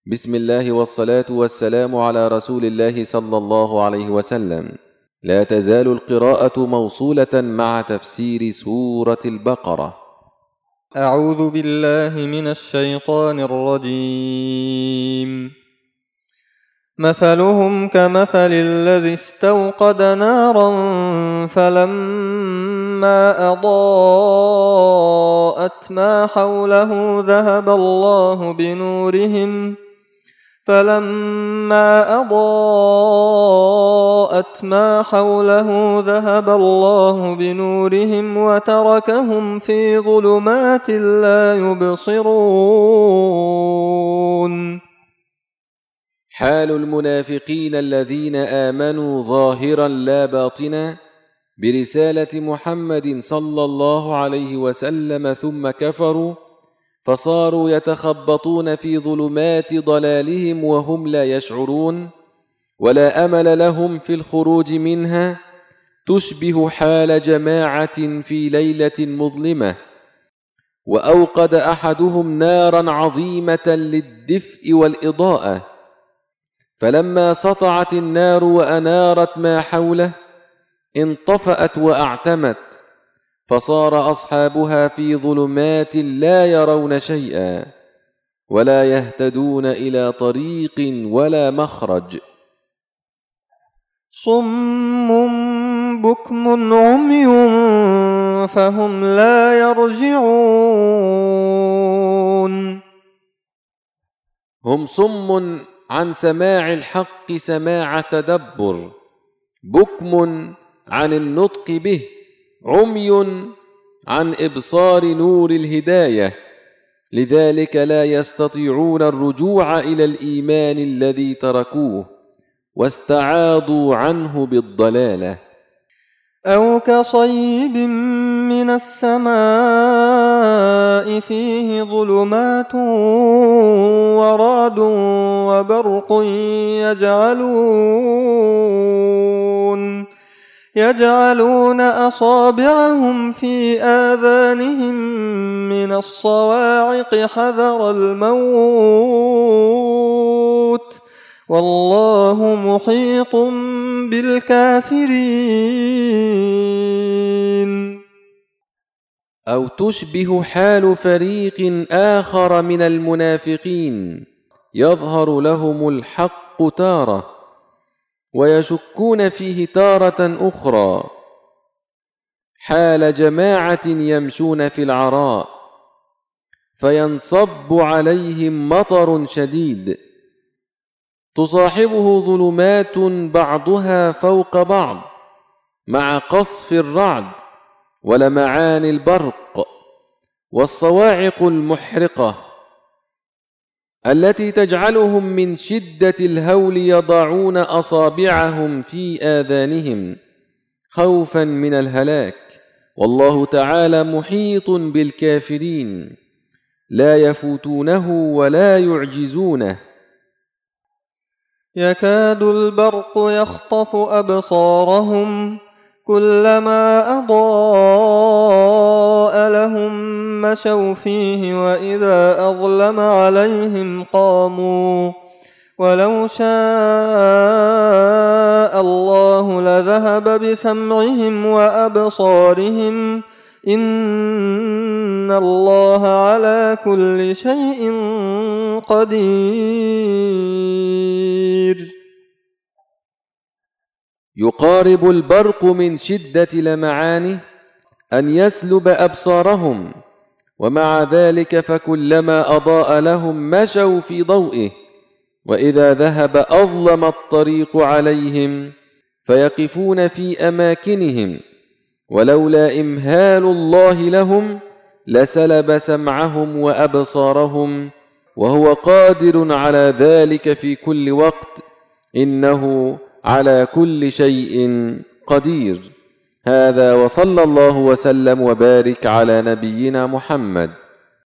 بسم الله والصلاة والسلام على رسول الله صلى الله عليه وسلم. لا تزال القراءة موصولة مع تفسير سورة البقرة. أعوذ بالله من الشيطان الرجيم. مثلهم كمثل الذي استوقد نارا فلما أضاءت ما حوله ذهب الله بنورهم وتركهم في ظلمات لا يبصرون. حال المنافقين الذين آمنوا ظاهرا لا باطنا برسالة محمد صلى الله عليه وسلم ثم كفروا فصاروا يتخبطون في ظلمات ضلالهم وهم لا يشعرون ولا أمل لهم في الخروج منها، تشبه حال جماعة في ليلة مظلمة وأوقد أحدهم نارا عظيمة للدفء والإضاءة، فلما سطعت النار وأنارت ما حوله انطفأت وأعتمت، فصار أصحابها في ظلمات لا يرون شيئا ولا يهتدون إلى طريق ولا مخرج. صم بكم عمي فهم لا يرجعون. هم صم عن سماع الحق سماع تدبر، بكم عن النطق به، عمي عن إبصار نور الهداية، لذلك لا يستطيعون الرجوع إلى الإيمان الذي تركوه واستعاضوا عنه بالضلالة. أو كصيب من السماء فيه ظلمات ورعد وبرق يجعلون أصابعهم في آذانهم من الصواعق حذر الموت والله محيط بالكافرين. أو تشبه حال فريق آخر من المنافقين يظهر لهم الحق تارة ويشكون فيه تارة أخرى، حال جماعة يمشون في العراء فينصب عليهم مطر شديد تصاحبه ظلمات بعضها فوق بعض مع قصف الرعد ولمعان البرق والصواعق المحرقة التي تجعلهم من شدة الهول يضعون أصابعهم في آذانهم خوفا من الهلاك، والله تعالى محيط بالكافرين لا يفوتونه ولا يعجزونه. يكاد البرق يخطف أبصارهم كلما أضاء لهم مشوا فيه وإذا أظلم عليهم قاموا ولو شاء الله لذهب بسمعهم وأبصارهم إن الله على كل شيء قدير. يقارب البرق من شدة لمعانه أن يسلب أبصارهم، ومع ذلك فكلما أضاء لهم مشوا في ضوئه، وإذا ذهب أظلم الطريق عليهم فيقفون في أماكنهم، ولولا إمهال الله لهم لسلب سمعهم وأبصارهم، وهو قادر على ذلك في كل وقت، إنه على كل شيء قدير. هذا وصلى الله وسلم وبارك على نبينا محمد.